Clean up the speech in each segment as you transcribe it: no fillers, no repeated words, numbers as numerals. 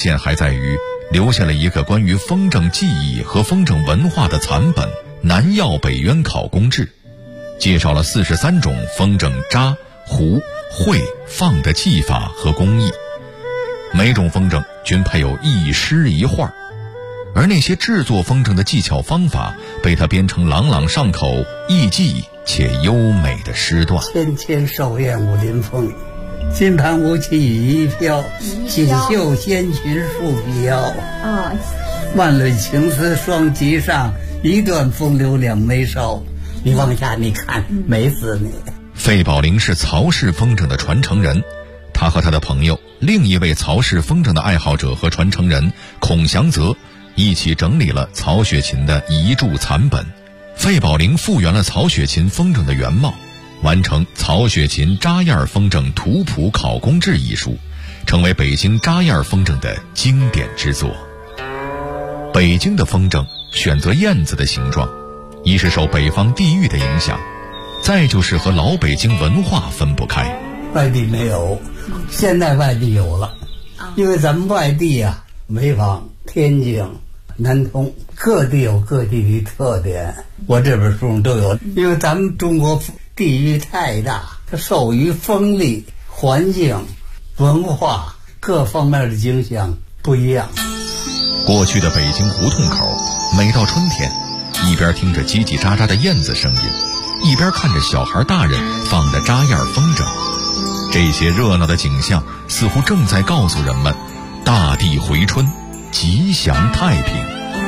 现还在于留下了一个关于风筝技艺和风筝文化的残本《南药北渊考工志》，介绍了43种风筝扎、糊、会、放的技法和工艺，每种风筝均配有一诗一画，而那些制作风筝的技巧方法被他编成朗朗上口、易记且优美的诗段。 纤纤手燕舞临风，金盘无期羽衣飘，锦绣仙裙束皮腰。万缕情丝双极上，一段风流两眉梢。你往下你看，美死你。 费宝龄是曹氏风筝的传承人，他和他的朋友另一位曹氏风筝的爱好者和传承人孔祥泽一起整理了曹雪芹的遗著残本。费宝龄复原了曹雪芹风筝的原貌，完成《曹雪芹扎燕风筝图谱考工志》一书，成为北京扎燕风筝的经典之作。北京的风筝选择燕子的形状，一是受北方地域的影响，再就是和老北京文化分不开。 外地没有，现在外地有了，因为咱们外地啊，潍坊、天津、南通，各地有各地的特点，我这本书上都有。因为咱们中国地域太大，它受于风力、环境、文化各方面的影响不一样。 过去的北京胡同口，每到春天，一边听着叽叽喳喳的燕子声音，一边看着小孩大人放的扎燕风筝，这些热闹的景象似乎正在告诉人们，大地回春，吉祥太平。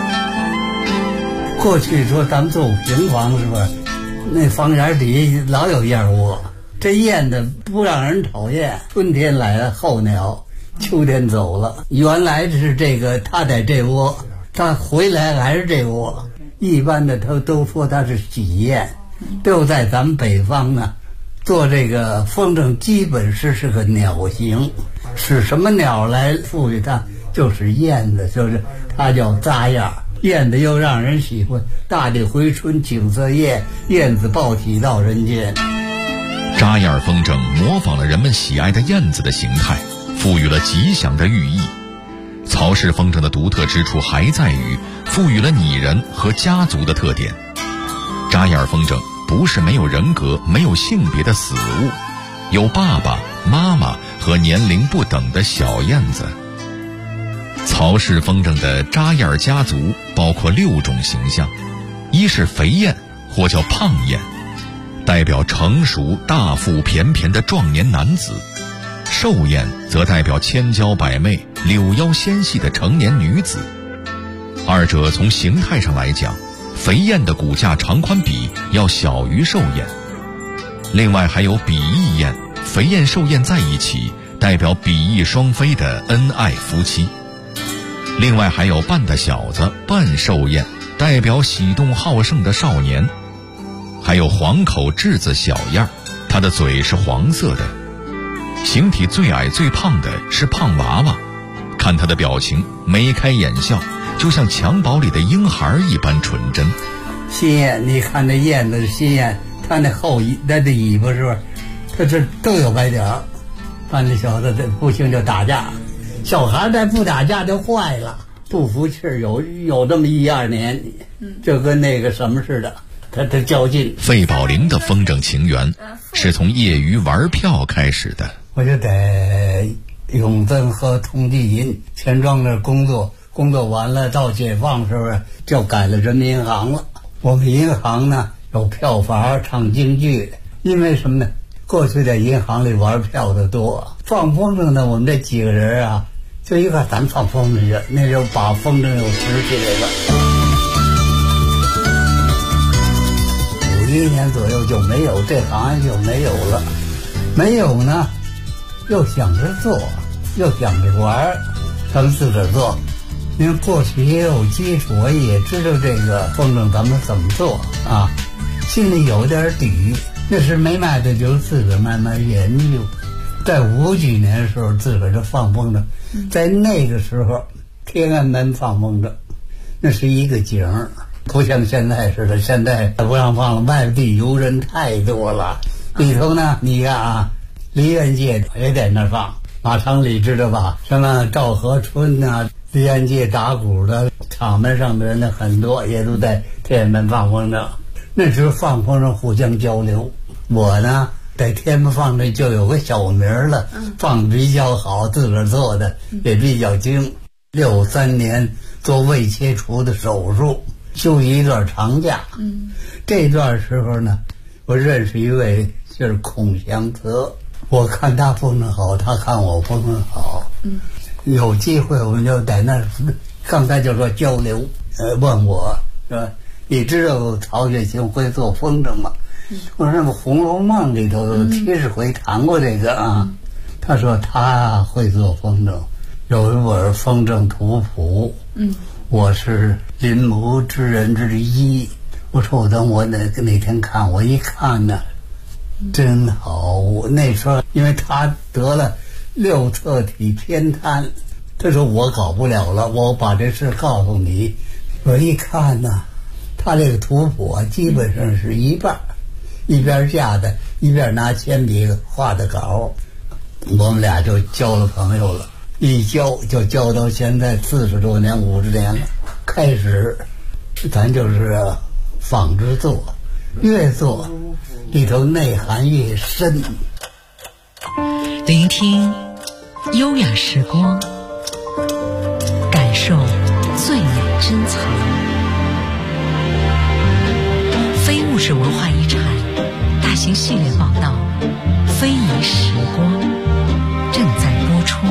过去说咱们住平房是吧，那房檐底下老有燕窝，这燕子不让人讨厌，春天来了候鸟，秋天走了，原来是这个他在这窝，他回来还是这窝。一般的他都说他是喜燕，就在咱们北方呢，做这个风筝基本是个鸟形，使什么鸟来赋予它，就是燕子，就是它叫扎燕。燕子又让人喜欢，大地回春，景色艳，燕子报喜到人间。 扎燕风筝模仿了人们喜爱的燕子的形态，赋予了吉祥的寓意。曹氏风筝的独特之处还在于赋予了拟人和家族的特点。扎燕风筝不是没有人格、没有性别的死物，有爸爸妈妈和年龄不等的小燕子。曹氏风筝的扎燕家族包括6种形象，一是肥燕或叫胖燕，代表成熟大腹便便的壮年男子；瘦燕则代表千娇百媚柳腰纤细的成年女子。二者从形态上来讲，肥燕的骨架长宽比要小于瘦燕。另外还有比翼燕，肥燕瘦燕在一起，代表比翼双飞的恩爱夫妻。另外还有半大小子半瘦燕，代表喜动好胜的少年。还有黄口稚子小燕，它的嘴是黄色的。形体最矮最胖的是胖娃娃，看他的表情眉开眼笑，就像襁褓里的婴孩一般纯真。 新燕，你看那燕子新燕，它那它的尾巴是不是，它这都有白点儿。看那小子不行就打架，小孩再不打架就坏了，不服气有这么1-2年，就跟那个什么似的，他较劲。 费宝龄的风筝情缘是从业余玩票开始的。 我就在永登和同济银钱庄那工作完了，到解放时候就改了人民银行了。我们银行呢有票房唱京剧，因为什么呢？过去在银行里玩票的多，放风筝呢，我们这几个人啊，就一块咱放风筝去，那时候把风筝又拾起来了。51年左右就没有这行业，就没有了。没有呢，又想着做，又想着玩，咱们自个儿做。因为过去也有基础，我也知道这个风筝咱们怎么做啊，心里有点底。那时没卖的就自个儿慢慢研究。在50几年的时候，自个儿就放风筝。在那个时候，天安门放风筝，那是一个景儿，不像现在似的。现在不让放了，外地游人太多了。里头呢，你看啊，梨园街也在那放， 马昌里知道吧？什么赵河春呐、李安界打鼓的，场面上的人呢很多，也都在天安门放风筝。那时候放风筝互相交流。我呢在天安门放筝就有个小名了，放的比较好，自个儿做的也比较精。63年做胃切除的手术，休息一段长假。这段时候呢，我认识一位就是孔祥泽，我看他风筝好，他看我风筝好。有机会我们就在那儿，刚才就说交流，问我说你知道曹雪芹会做风筝吗？我说那么《红楼梦》里头70回谈过这个啊。他说他会做风筝，有一本风筝图谱。我是临摹之人之一。我说我等我哪天看，我一看呢，真好。那时候因为他得了6侧体偏瘫，他说我搞不了了，我把这事告诉你。我一看呢，他这个图谱啊，基本上是一半，一边架的，一边拿铅笔画的稿。我们俩就交了朋友了，一交就交到现在40多年、50年了。开始咱就是仿制做，越做里头内涵越深。 聆听优雅时光，感受最美珍藏。非物质文化遗产大型系列报道《非遗时光》正在播出。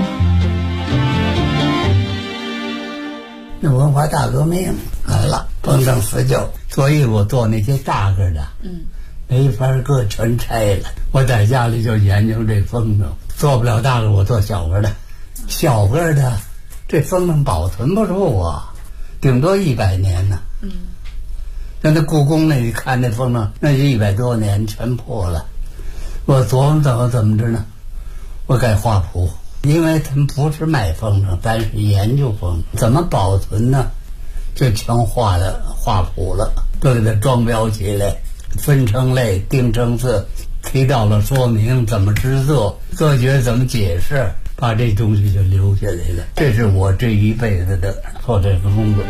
那文化大革命来了，风筝辞旧，所以我做那些大个的，没法搁，全拆了。我在家里就研究这风筝，做不了大个，我做小个的。小个的，这风筝保存不住啊，顶多100年呢。那在故宫那里看那风筝，那就100多年全破了。我琢磨怎么着呢？我改画谱。因为他们不是卖风筝，咱是研究风筝，怎么保存呢？就全画谱了，都给它装裱起来，分成类，定成字，提到了说明怎么制作，科学怎么解释，把这东西就留下来了。这是我这一辈子的做这个工作。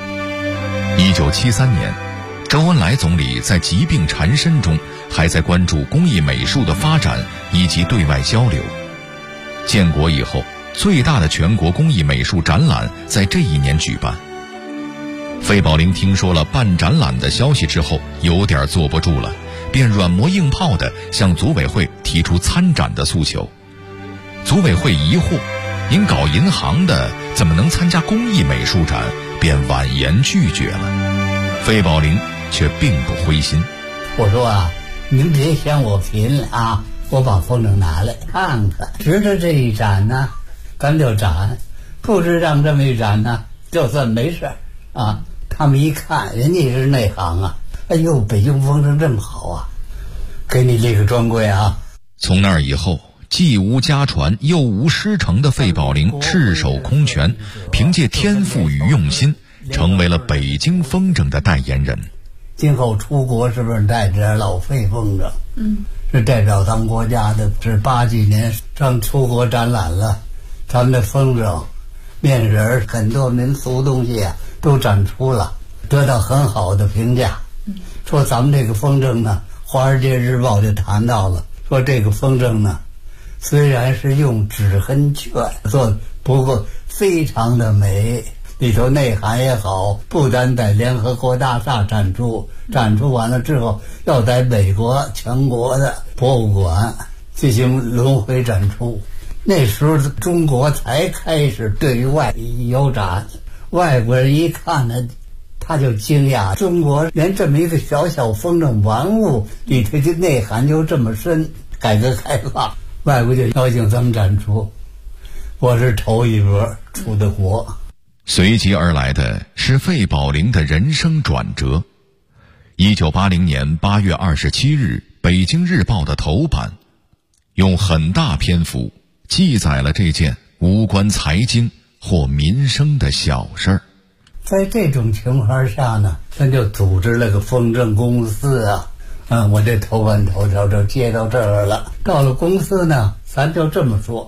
1973年，周恩来总理在疾病缠身中，还在关注工艺美术的发展以及对外交流。建国以后，最大的全国工艺美术展览在这一年举办。费宝龄听说了办展览的消息之后，有点坐不住了，便软磨硬泡地向组委会提出参展的诉求。组委会疑惑，您搞银行的怎么能参加工艺美术展，便婉言拒绝了。费宝龄却并不灰心。 我说啊，您别嫌我贫啊，我把风筝拿来看看，值得这一展呢，咱就展；不值让这么一展呢，就算没事啊。他们一看，人家也是内行啊，哎呦，北京风筝这么好啊，给你这个专柜啊。 从那以后，既无家传又无师承的费宝龄赤手空拳，凭借天赋与用心，成为了北京风筝的代言人。 今后出国是不是带着老费风筝？是代表咱们国家的，是80几年上出国展览了，咱们的风筝、面人很多民俗东西啊都展出了，得到很好的评价。说咱们这个风筝呢，《华尔街日报》就谈到了，说这个风筝呢，虽然是用纸痕券做，不过非常的美，里头内涵也好，不单在联合国大厦展出完了之后，要在美国全国的博物馆进行轮回展出。那时候中国才开始对外有展，外国人一看呢，他就惊讶，中国连这么一个小小风筝玩物里头的内涵就这么深。改革开放，外国就邀请咱们展出，我是头一波出的国。 随即而来的是费宝龄的人生转折。1980年8月27日，北京日报的头版用很大篇幅记载了这件无关财经或民生的小事儿。 在这种情况下呢，咱就组织了个风筝公司啊。我这头版头条就接到这儿了。到了公司呢，咱就这么说，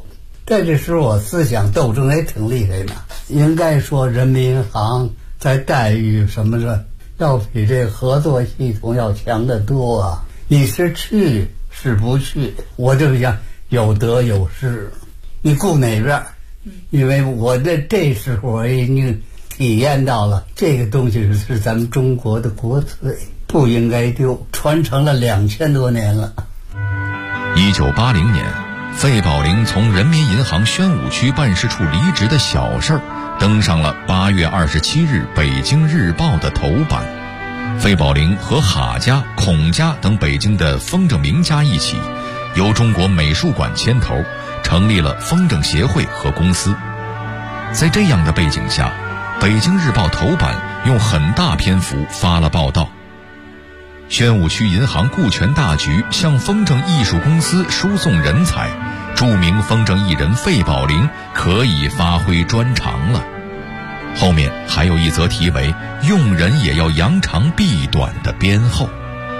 在这时候我思想斗争也挺厉害的。应该说人民银行在待遇什么的要比这个合作系统要强得多啊。你是去是不去，我就想有得有失，你顾哪边？因为我在这时候我已经体验到了这个东西是咱们中国的国粹，不应该丢，传承了2000多年了。 1980年，费宝龄从人民银行宣武区办事处离职的小事儿登上了8月27日北京日报的头版。费宝龄和哈家、孔家等北京的风筝名家一起，由中国美术馆牵头成立了风筝协会和公司。在这样的背景下，北京日报头版用很大篇幅发了报道。宣武区银行顾全大局向风筝艺术公司输送人才，著名风筝艺人费宝龄可以发挥专长了。后面还有一则题为用人也要扬长避短的编后。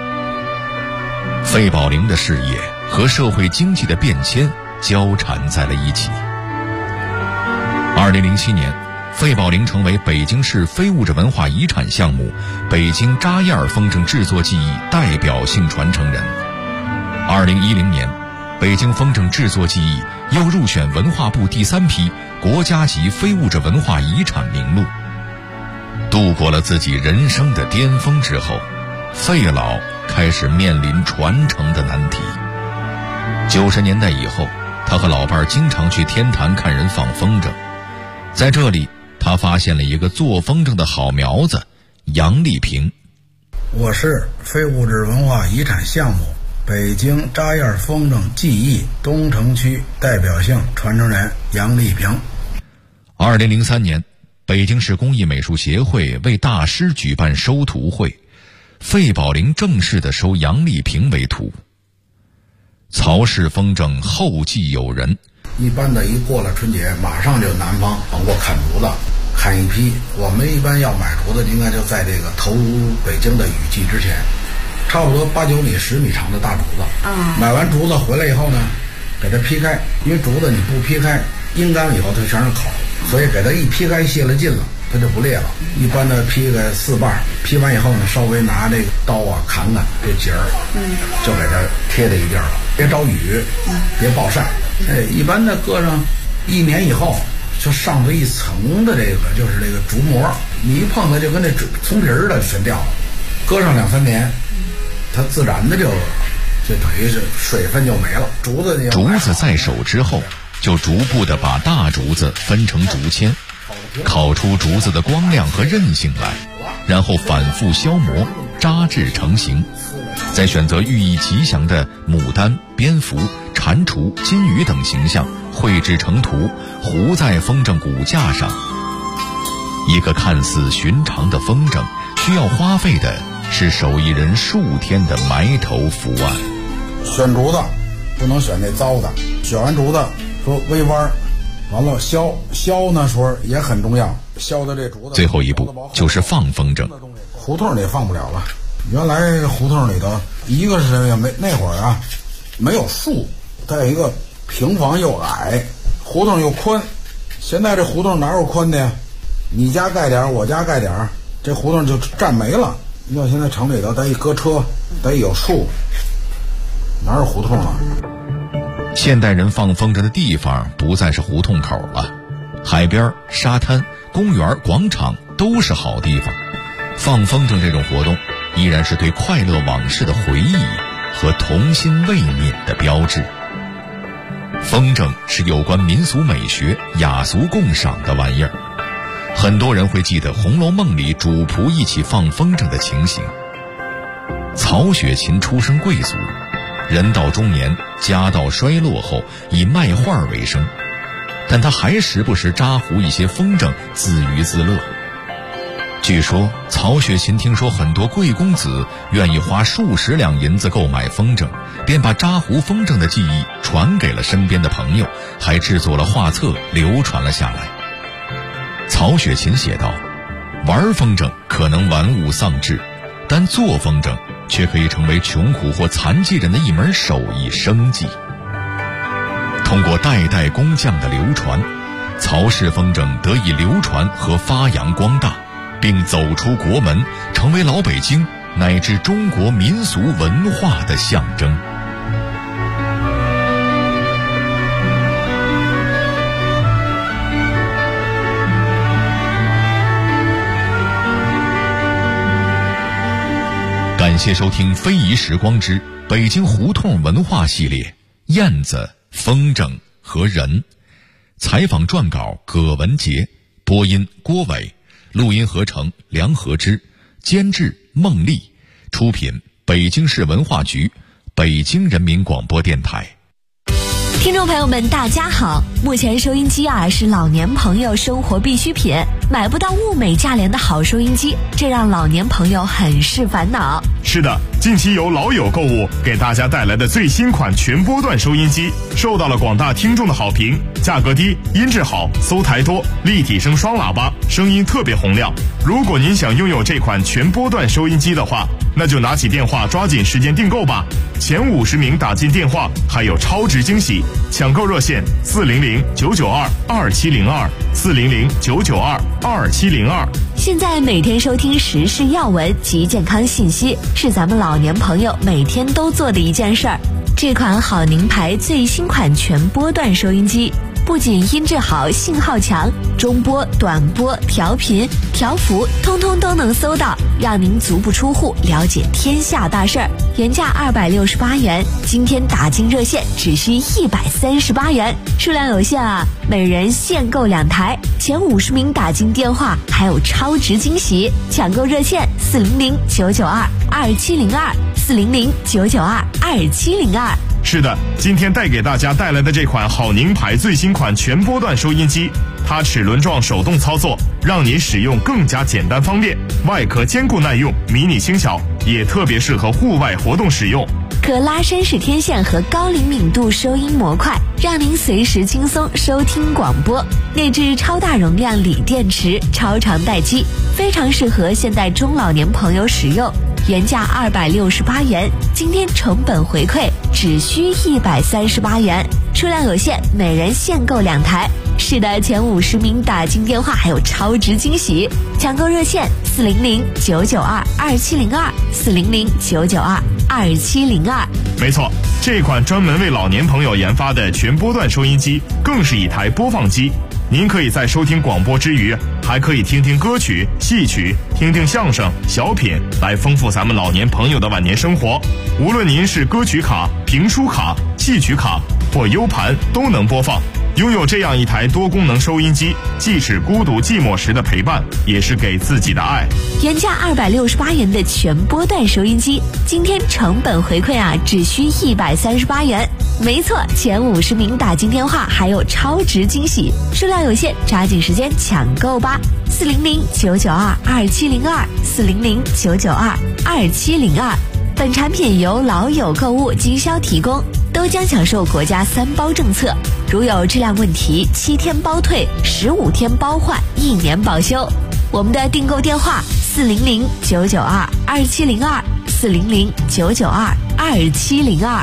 费宝龄的事业和社会经济的变迁交缠在了一起。2007年，费宝龄成为北京市非物质文化遗产项目北京扎燕风筝制作技艺代表性传承人。2010年，北京风筝制作技艺又入选文化部第3批国家级非物质文化遗产名录。度过了自己人生的巅峰之后，费老开始面临传承的难题。90年代以后，他和老伴儿经常去天坛看人放风筝。在这里，他发现了一个做风筝的好苗子杨丽萍。 我是非物质文化遗产项目北京扎燕风筝技艺东城区代表性传承人杨丽萍。 2003年，北京市工艺美术协会为大师举办收徒会，费宝龄正式地收杨丽萍为徒。曹氏风筝后继有人， 一般的一过了春节，马上就南方往过砍竹子，砍一批。我们一般要买竹子，应该就在这个投入北京的雨季之前，差不多8、9米、10米长的大竹子。买完竹子回来以后呢，给它劈开，因为竹子你不劈开，阴干了以后它全是口，所以给它一劈开泄了劲了，它就不裂了。一般的劈个4瓣，劈完以后呢，稍微拿这个刀啊砍砍这节儿，就给它贴在一地儿了，别着雨，别暴晒。一般的搁上1年以后，就上头一层的这个就是这个竹膜，你一碰它就跟这葱皮儿的全掉了。搁上2、3年，它自然的就等于是水分就没了。竹子在手之后，就逐步的把大竹子分成竹签，烤出竹子的光亮和韧性来，然后反复消磨，扎制成型，再选择寓意吉祥的牡丹、蝙蝠、蟾蜍、金鱼等形象绘制成图，糊在风筝骨架上。一个看似寻常的风筝，需要花费的是手艺人数天的埋头伏案。 选竹子不能选那糟的，选完竹子说微弯，完了削那时候也很重要，削的这竹子。 最后一步就是放风筝。 胡同里放不了了，原来胡同里头，一个是那会儿啊没有树，再有一个平房又矮，胡同又宽。现在这胡同哪有宽的呀？你家盖点，我家盖点，这胡同就占没了。要现在城里头，得一搁车，得有树，哪有胡同啊？ 现代人放风筝的地方不再是胡同口了，海边、沙滩、公园、广场都是好地方。放风筝这种活动，依然是对快乐往事的回忆和童心未泯的标志。风筝是有关民俗美学、雅俗共赏的玩意儿。很多人会记得《红楼梦》里主仆一起放风筝的情形。曹雪芹出身贵族，人到中年，家道衰落后以卖画为生，但他还时不时扎糊一些风筝自娱自乐。据说曹雪芹听说很多贵公子愿意花数十两银子购买风筝，便把扎糊风筝的技艺传给了身边的朋友，还制作了画册流传了下来。曹雪芹写道，玩风筝可能玩物丧志，但做风筝却可以成为穷苦或残疾人的一门手艺生计。 通过代代工匠的流传，曹氏风筝得以流传和发扬光大，并走出国门，成为老北京乃至中国民俗文化的象征。感谢收听非遗时光之北京胡同文化系列，燕子、风筝和人。采访撰稿葛文杰，播音郭伟，录音合成梁和之，监制孟丽，出品北京市文化局，北京人民广播电台。 听众朋友们大家好，目前收音机是老年朋友生活必需品，买不到物美价廉的好收音机，这让老年朋友很是烦恼。 是的，近期由老友购物给大家带来的最新款全波段收音机受到了广大听众的好评，价格低，音质好，搜台多，立体声双喇叭，声音特别洪亮。如果您想拥有这款全波段收音机的话，那就拿起电话抓紧时间订购吧，前50名打进电话还有超值惊喜。抢购热线400-992-2702，400-992-2702。 现在每天收听时事要闻及健康信息，是咱们老年朋友每天都做的一件事儿。这款好宁牌最新款全波段收音机，不仅音质好，信号强，中波、短波、调频、调幅通通都能搜到，让您足不出户了解天下大事儿。原价268元，今天打进热线只需138元，数量有限每人限购2台，前50名打进电话还有超值惊喜。抢购热线400-992-2702，400-992-2702。 是的，今天带给大家带来的这款好宁牌最新款全波段收音机，它齿轮状手动操作，让你使用更加简单方便，外壳坚固耐用，迷你轻巧，也特别适合户外活动使用。 可拉伸式天线和高灵敏度收音模块，让您随时轻松收听广播。内置超大容量锂电池，超长待机，非常适合现代中老年朋友使用。原价268元，今天成本回馈只需138元，数量有限，每人限购2台。是的，前50名打进电话还有超值惊喜。抢购热线400-992-2702，400-992-2702。 没错，这款专门为老年朋友研发的全波段收音机更是一台播放机，您可以在收听广播之余，还可以听听歌曲、戏曲，听听相声、小品，来丰富咱们老年朋友的晚年生活。无论您是歌曲卡、评书卡、戏曲卡或 U 盘都能播放。拥有这样一台多功能收音机，既是孤独寂寞时的陪伴，也是给自己的爱。 原价268元的全波段收音机，今天成本回馈只需138元。没错，前50名打进电话还有超值惊喜，数量有限，抓紧时间抢购吧。400-992-2702，400-992-2702。本产品由老友购物经销提供，都将享受国家3包政策，如有质量问题7天包退，15天包换，1年保修。我们的订购电话400-992-2702，400-992-2702。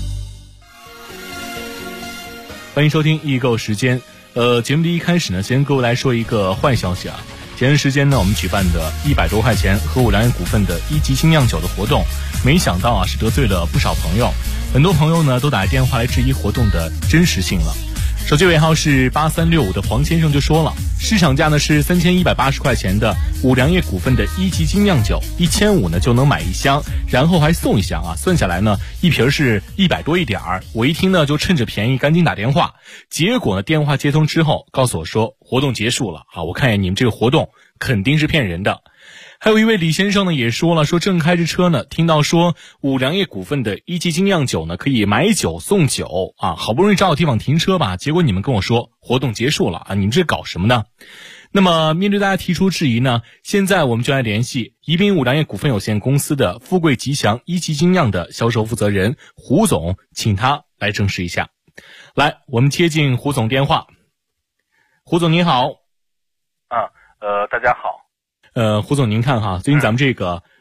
欢迎收听易购时间。节目的一开始呢，先各位来说一个坏消息前段时间呢，我们举办的100多块钱和5粮液股份的1级精酿酒的活动，没想到是得罪了不少朋友，很多朋友呢都打电话来质疑活动的真实性了。手机尾号是8365的黄先生就说了，市场价呢是3180块钱的5粮液股份的1级精酿酒，1500呢就能买1箱，然后还送1箱算下来呢一瓶是100多一点儿。我一听呢就趁着便宜赶紧打电话，结果呢电话接通之后告诉我说活动结束了我看见你们这个活动肯定是骗人的。还有一位李先生呢也说了，说正开着车呢，听到说5粮液股份的1级精酿酒呢可以买酒送酒好不容易找到地方停车吧，结果你们跟我说活动结束了你们这搞什么呢？那么面对大家提出质疑呢，现在我们就来联系宜宾5粮液股份有限公司的富贵吉祥1级精酿的销售负责人胡总，请他来证实一下。来，我们接进胡总电话。胡总您好。 大家好。 胡总您看最近咱们这个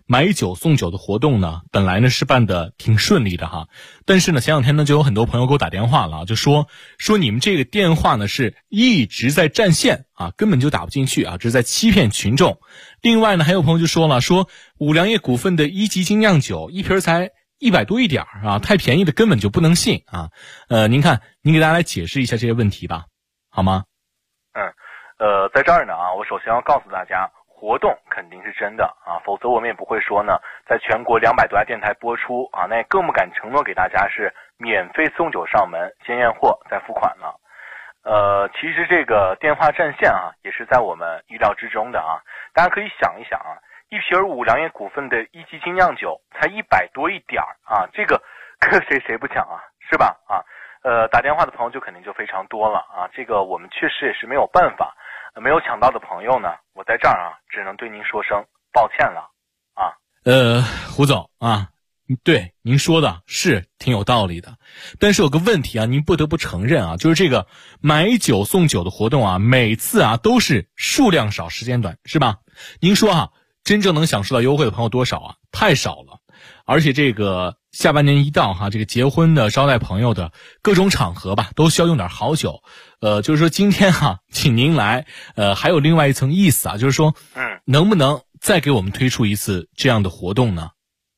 买酒送酒的活动呢，本来呢是办的挺顺利的哈，但是呢前两天呢就有很多朋友给我打电话了，就说你们这个电话呢是一直在占线啊，根本就打不进去啊，这是在欺骗群众。另外呢还有朋友就说了，说五粮液股份的一级精酿酒一瓶才100多一点啊，太便宜的根本就不能信啊。您看，您给大家来解释一下这些问题吧，好吗？ 在这儿呢我首先要告诉大家，活动肯定是真的啊，否则我们也不会说呢，在全国200多家电台播出啊，那也更不敢承诺给大家是免费送酒上门，先验货再付款了。其实这个电话占线也是在我们意料之中的啊。大家可以想一想一瓶五粮液股份的一级精酿酒才100多一点啊，这个谁不抢啊，是吧？打电话的朋友就肯定就非常多了啊，这个我们确实也是没有办法。没有抢到的朋友呢，我在这儿只能对您说声抱歉了啊。 胡总啊，对您说的是挺有道理的，但是有个问题您不得不承认就是这个买酒送酒的活动每次都是数量少时间短，是吧？您说真正能享受到优惠的朋友多少太少了。而且这个下半年一到这个结婚的、招待朋友的各种场合吧，都需要用点好酒。就是说今天请您来，还有另外一层意思就是说，能不能再给我们推出一次这样的活动呢？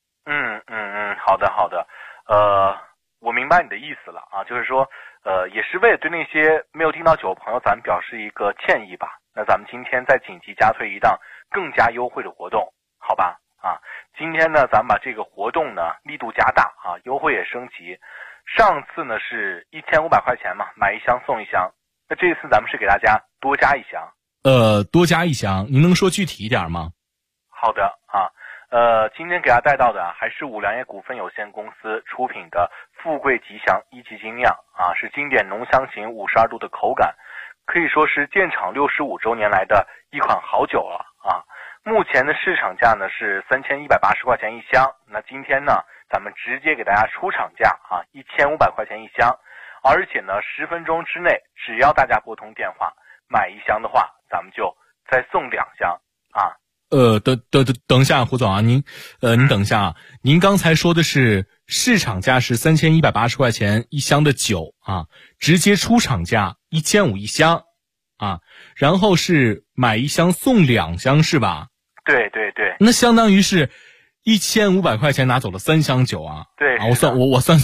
好的，我明白你的意思了就是说，也是为了对那些没有订到酒的朋友，咱们表示一个歉意吧。那咱们今天再紧急加推一档更加优惠的活动，好吧？今天呢，咱们把这个活动呢力度加大优惠也升级。上次呢是1500块钱嘛，买一箱送一箱。那这次咱们是给大家多加一箱。 多加一箱，您能说具体一点吗？ 好的今天给大家带到的还是五粮液股份有限公司出品的富贵吉祥一级精酿是经典浓香型52度的口感，可以说是建厂65周年来的一款好酒了目前的市场价呢是3180块钱一箱，那今天呢咱们直接给大家出厂价1500块钱一箱，而且呢10分钟之内，只要大家拨通电话买一箱的话，咱们就再送2箱等一下，胡总您等一下您刚才说的是市场价是3180块钱一箱的酒直接出厂价1500一箱然后是买一箱送2箱是吧？ 对， 那相当于是1500块钱拿走了3箱酒对我算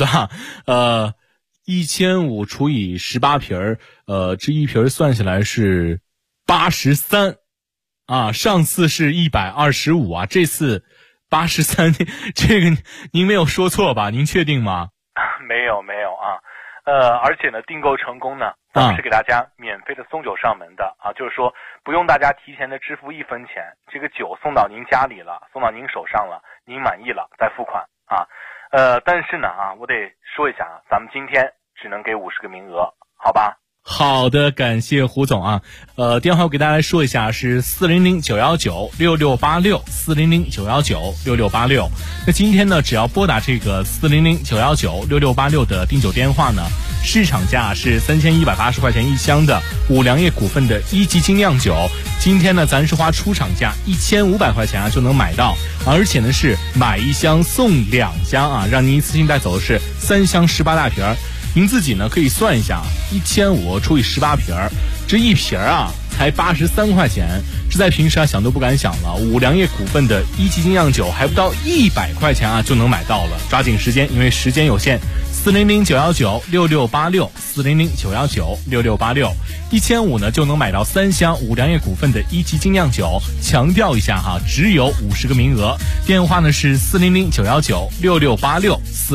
1500除以18瓶这一瓶算下来是83上次是125这次83，这个您没有说错吧？您确定吗？ 没有而且呢订购成功呢，咱们是给大家免费的送酒上门的就是说不用大家提前的支付1分钱，这个酒送到您家里了，送到您手上了，您满意了再付款但是呢我得说一下咱们今天只能给50个名额，好吧？ 好的，感谢胡总电话我给大家来说一下是400-919-6686 400-919-6686。那今天呢只要拨打这个400-919-6686的订酒电话呢，市场价是3180块钱一箱的五粮液股份的一级精酿酒，今天呢咱是花出厂价1500块钱就能买到，而且呢是买一箱送2箱让您一次性带走的是3箱18大瓶。您自己呢可以算一下，1500除以18瓶，这一瓶才83块钱，这在平时想都不敢想了。五粮液股份的一级精酿酒还不到100块钱就能买到了，抓紧时间，因为时间有限。400-919-6686 400-919-6686 1500呢就能买到3箱五粮液股份的一级精酿酒，强调一下只有50个名额。电话呢是400-919-6686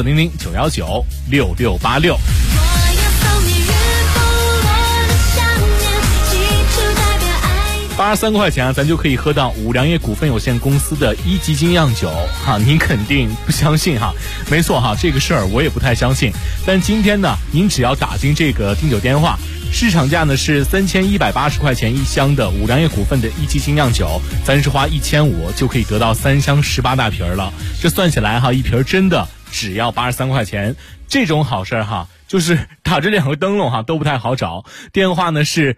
400-919-6686。83块钱咱就可以喝到五粮液股份有限公司的一级精酿酒您肯定不相信没错这个事儿我也不太相信。但今天呢您只要打进这个订酒电话，市场价呢是3180块钱一箱的五粮液股份的一级精酿酒，咱是花1500就可以得到3箱18大瓶了。这算起来一瓶真的只要83块钱，这种好事就是打着2个灯笼哈，都不太好找。电话呢是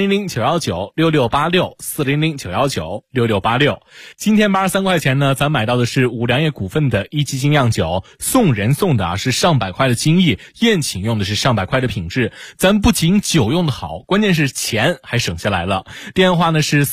400-919-6686，400-919-6686。今天83块钱呢，咱买到的是五粮液股份的一级精酿酒，送人送的是上百块的精益，宴请用的是上百块的品质。咱不仅酒用的好，关键是钱还省下来了。电话呢是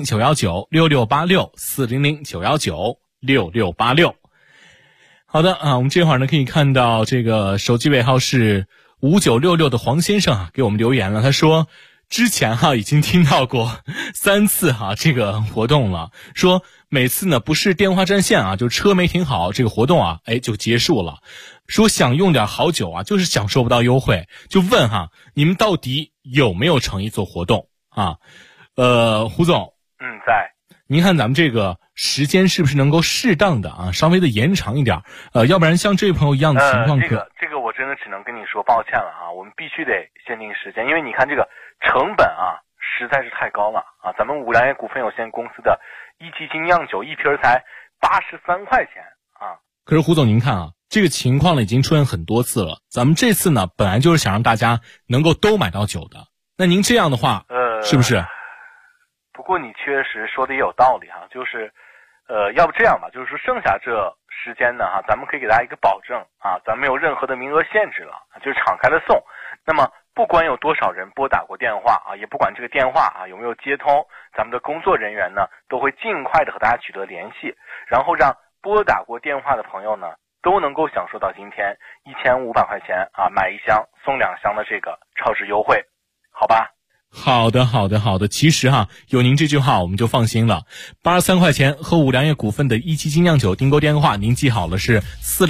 400-919-6686，400-919-6686。好的啊，我们这会儿呢可以看到这个手机尾号是5966的黄先生啊给我们留言了，他说之前已经听到过3次这个活动了，说每次呢不是电话占线就车没停好，这个活动就结束了，说想用点好酒就是享受不到优惠，就问你们到底有没有诚意做活动胡总在。 您看咱们这个时间是不是能够适当的稍微的延长一点，要不然像这位朋友一样的情况这个我真的只能跟你说抱歉了我们必须得限定时间，因为你看这个成本实在是太高了咱们五粮液股份有限公司的一级精酿酒一瓶才83块钱可是胡总您看这个情况呢已经出现很多次了，咱们这次呢本来就是想让大家能够都买到酒的，那您这样的话是不是？ 不过你确实说的也有道理就是要不这样吧，就是说剩下这时间呢咱们可以给大家一个保证咱们没有任何的名额限制了，就是敞开了送。那么不管有多少人拨打过电话也不管这个电话有没有接通，咱们的工作人员呢都会尽快的和大家取得联系，然后让拨打过电话的朋友呢都能够享受到今天1500块钱买1箱送2箱的这个超值优惠，好吧？ 好的，其实有您这句话我们就放心了。83块钱和五粮液股份的一级精酿酒订购电话您记好了，是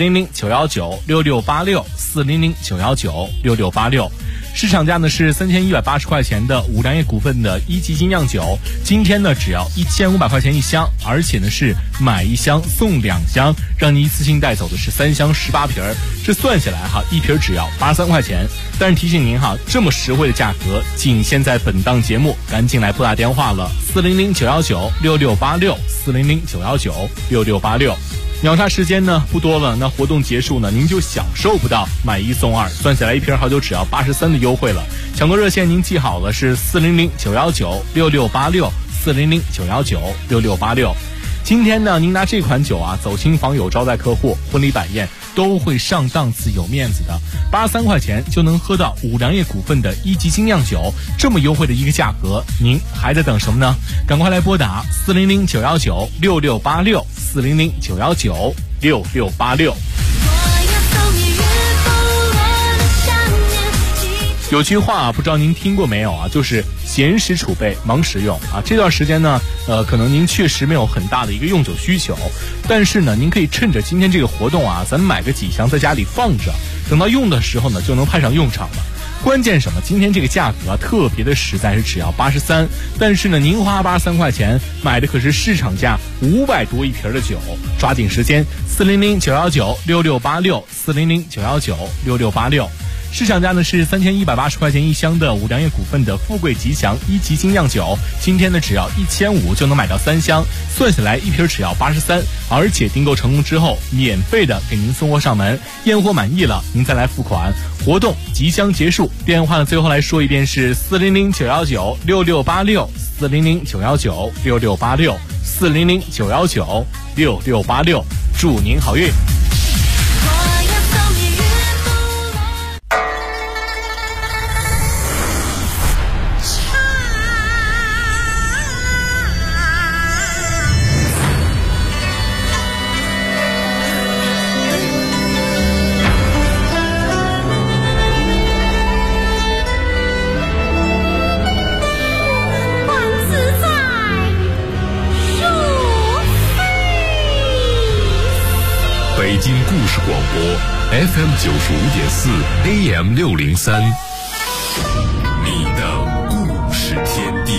400-919-6686，400-919-6686。市场价呢是3180块钱的五粮液股份的一级精酿酒，今天呢只要1500块钱1箱，而且呢是买1箱送2箱，让你一次性带走的是3箱18瓶，这算下来一瓶只要83块钱。但是提醒您这么实惠的价格仅限在本档节目，赶紧来拨打电话了，400-919-6686，400-919-6686。秒杀时间呢不多了，那活动结束呢您就享受不到买1送2，算下来一瓶好酒只要83的优惠了。抢购热线您记好了，是400-919-6686，400-919-6686。今天呢您拿这款酒走亲访友招待客户婚礼摆宴都会上档次有面子的，83块钱就能喝到五粮液股份的一级精酿酒，这么优惠的一个价格，您还在等什么呢？赶快来拨打400-919-6686，400-919-6686。有句话不知道您听过没有就是闲时储备忙时用这段时间呢可能您确实没有很大的一个用酒需求，但是呢您可以趁着今天这个活动咱们买个几箱在家里放着，等到用的时候呢就能派上用场了。关键什么？今天这个价格特别的实在，是只要83，但是呢您花83块钱买的可是市场价500多一瓶的酒，抓紧时间，400-919-6686，400-919-6686。市场价呢是3180块钱1箱的五粮液股份的富贵吉祥一级精酿酒，今天呢只要1500就能买到3箱，算下来一瓶只要83，而且订购成功之后免费的给您送货上门，验货满意了您再来付款。活动即将结束，电话呢最后来说一遍是400-919-6686，400-919-6686，400-919-6686，祝您好运。 北京故事广播 FM 95.4 AM 603，你的故事天地。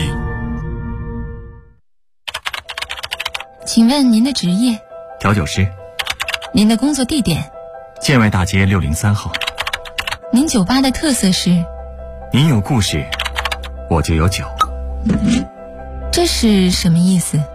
请问您的职业？ 调酒师。 您的工作地点？ 建外大街603号。 您酒吧的特色是？ 您有故事，我就有酒。 这是什么意思？